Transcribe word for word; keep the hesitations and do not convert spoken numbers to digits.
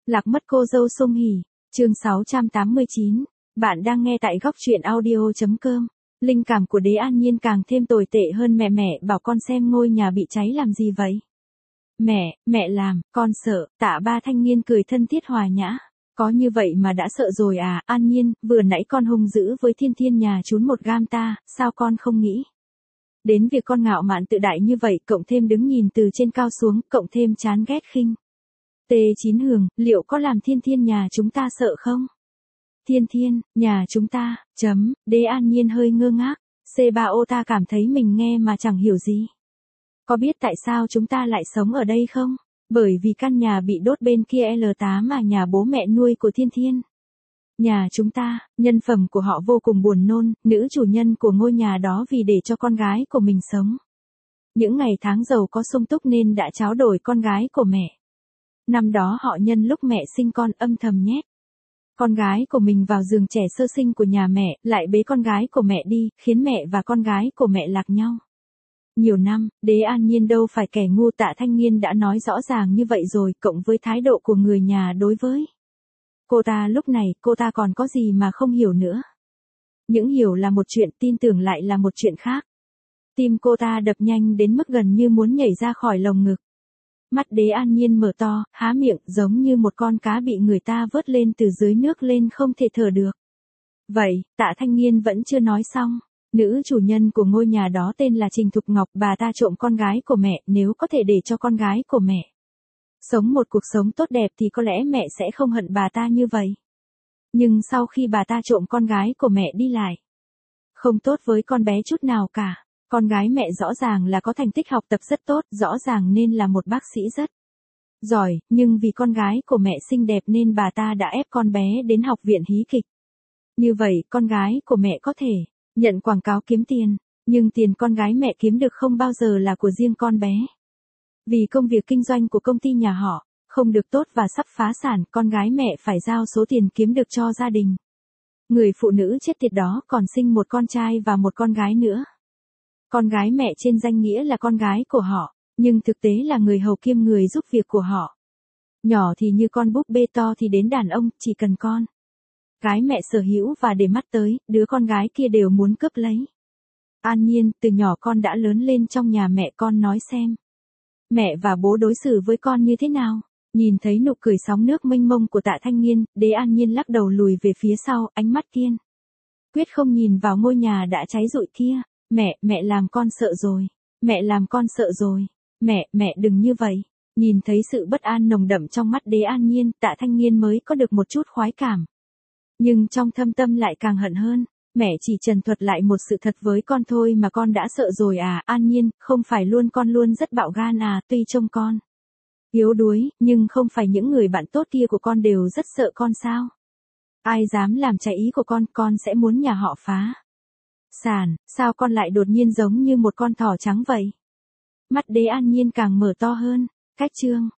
Lạc mất cô dâu Song Hỷ, chương sáu trăm tám mươi chín. Bạn đang nghe tại góc truyện audio chấm com. Linh cảm của Đế An Nhiên càng thêm tồi tệ hơn. Mẹ mẹ bảo con xem ngôi nhà bị cháy làm gì vậy? Mẹ, mẹ làm, con sợ. Tạ Ba thanh niên cười thân thiết hòa nhã. Có như vậy mà đã sợ rồi à? An Nhiên, vừa nãy con hung dữ với Thiên Thiên nhà trún một gam ta, sao con không nghĩ đến việc con ngạo mạn tự đại như vậy, cộng thêm đứng nhìn từ trên cao xuống, cộng thêm chán ghét khinh T chín Hường, liệu có làm Thiên Thiên nhà chúng ta sợ không? Thiên Thiên, nhà chúng ta, chấm, Đế An Nhiên hơi ngơ ngác. C ba O ta cảm thấy mình nghe mà chẳng hiểu gì. Có biết tại sao chúng ta lại sống ở đây không? Bởi vì căn nhà bị đốt bên kia L tám mà nhà bố mẹ nuôi của Thiên Thiên. Nhà chúng ta, nhân phẩm của họ vô cùng buồn nôn, nữ chủ nhân của ngôi nhà đó vì để cho con gái của mình sống. Những ngày tháng giàu có sung túc nên đã tráo đổi con gái của mẹ. Năm đó họ nhân lúc mẹ sinh con âm thầm nhét con gái của mình vào giường trẻ sơ sinh của nhà mẹ, lại bế con gái của mẹ đi, khiến mẹ và con gái của mẹ lạc nhau. Nhiều năm, Đế An Nhiên đâu phải kẻ ngu. Tạ Thanh Nghiên đã nói rõ ràng như vậy rồi, cộng với thái độ của người nhà đối với cô ta lúc này, cô ta còn có gì mà không hiểu nữa. Những hiểu là một chuyện, tin tưởng lại là một chuyện khác. Tim cô ta đập nhanh đến mức gần như muốn nhảy ra khỏi lồng ngực. Mắt Đế An Nhiên mở to, há miệng, giống như một con cá bị người ta vớt lên từ dưới nước lên không thể thở được. Vậy, Tạ Thanh Nghiên vẫn chưa nói xong. Nữ chủ nhân của ngôi nhà đó tên là Trình Thục Ngọc, bà ta trộm con gái của mẹ. Nếu có thể để cho con gái của mẹ sống một cuộc sống tốt đẹp thì có lẽ mẹ sẽ không hận bà ta như vậy. Nhưng sau khi bà ta trộm con gái của mẹ đi lại, không tốt với con bé chút nào cả. Con gái mẹ rõ ràng là có thành tích học tập rất tốt, rõ ràng nên là một bác sĩ rất giỏi, nhưng vì con gái của mẹ xinh đẹp nên bà ta đã ép con bé đến học viện hí kịch. Như vậy, con gái của mẹ có thể nhận quảng cáo kiếm tiền, nhưng tiền con gái mẹ kiếm được không bao giờ là của riêng con bé. Vì công việc kinh doanh của công ty nhà họ không được tốt và sắp phá sản, con gái mẹ phải giao số tiền kiếm được cho gia đình. Người phụ nữ chết tiệt đó còn sinh một con trai và một con gái nữa. Con gái mẹ trên danh nghĩa là con gái của họ, nhưng thực tế là người hầu kiêm người giúp việc của họ. Nhỏ thì như con búp bê, to thì đến đàn ông, chỉ cần con gái mẹ sở hữu và để mắt tới, đứa con gái kia đều muốn cướp lấy. An Nhiên, từ nhỏ con đã lớn lên trong nhà mẹ, con nói xem. Mẹ và bố đối xử với con như thế nào? Nhìn thấy nụ cười sóng nước mênh mông của Tạ Thanh Nghiên, Đế An Nhiên lắc đầu lùi về phía sau, ánh mắt kiên quyết không nhìn vào ngôi nhà đã cháy rụi kia. Mẹ, mẹ làm con sợ rồi. Mẹ làm con sợ rồi. Mẹ, mẹ đừng như vậy. Nhìn thấy sự bất an nồng đậm trong mắt Đế An Nhiên, Tạ Thanh Nghiên mới có được một chút khoái cảm. Nhưng trong thâm tâm lại càng hận hơn. Mẹ chỉ trần thuật lại một sự thật với con thôi mà con đã sợ rồi à? An Nhiên, không phải luôn con luôn rất bạo gan à? Tuy trông con yếu đuối, nhưng không phải những người bạn tốt kia của con đều rất sợ con sao? Ai dám làm trái ý của con, con sẽ muốn nhà họ phá sản. Sao con lại đột nhiên giống như một con thỏ trắng vậy? Mắt Đế An Nhiên càng mở to hơn. Cách chương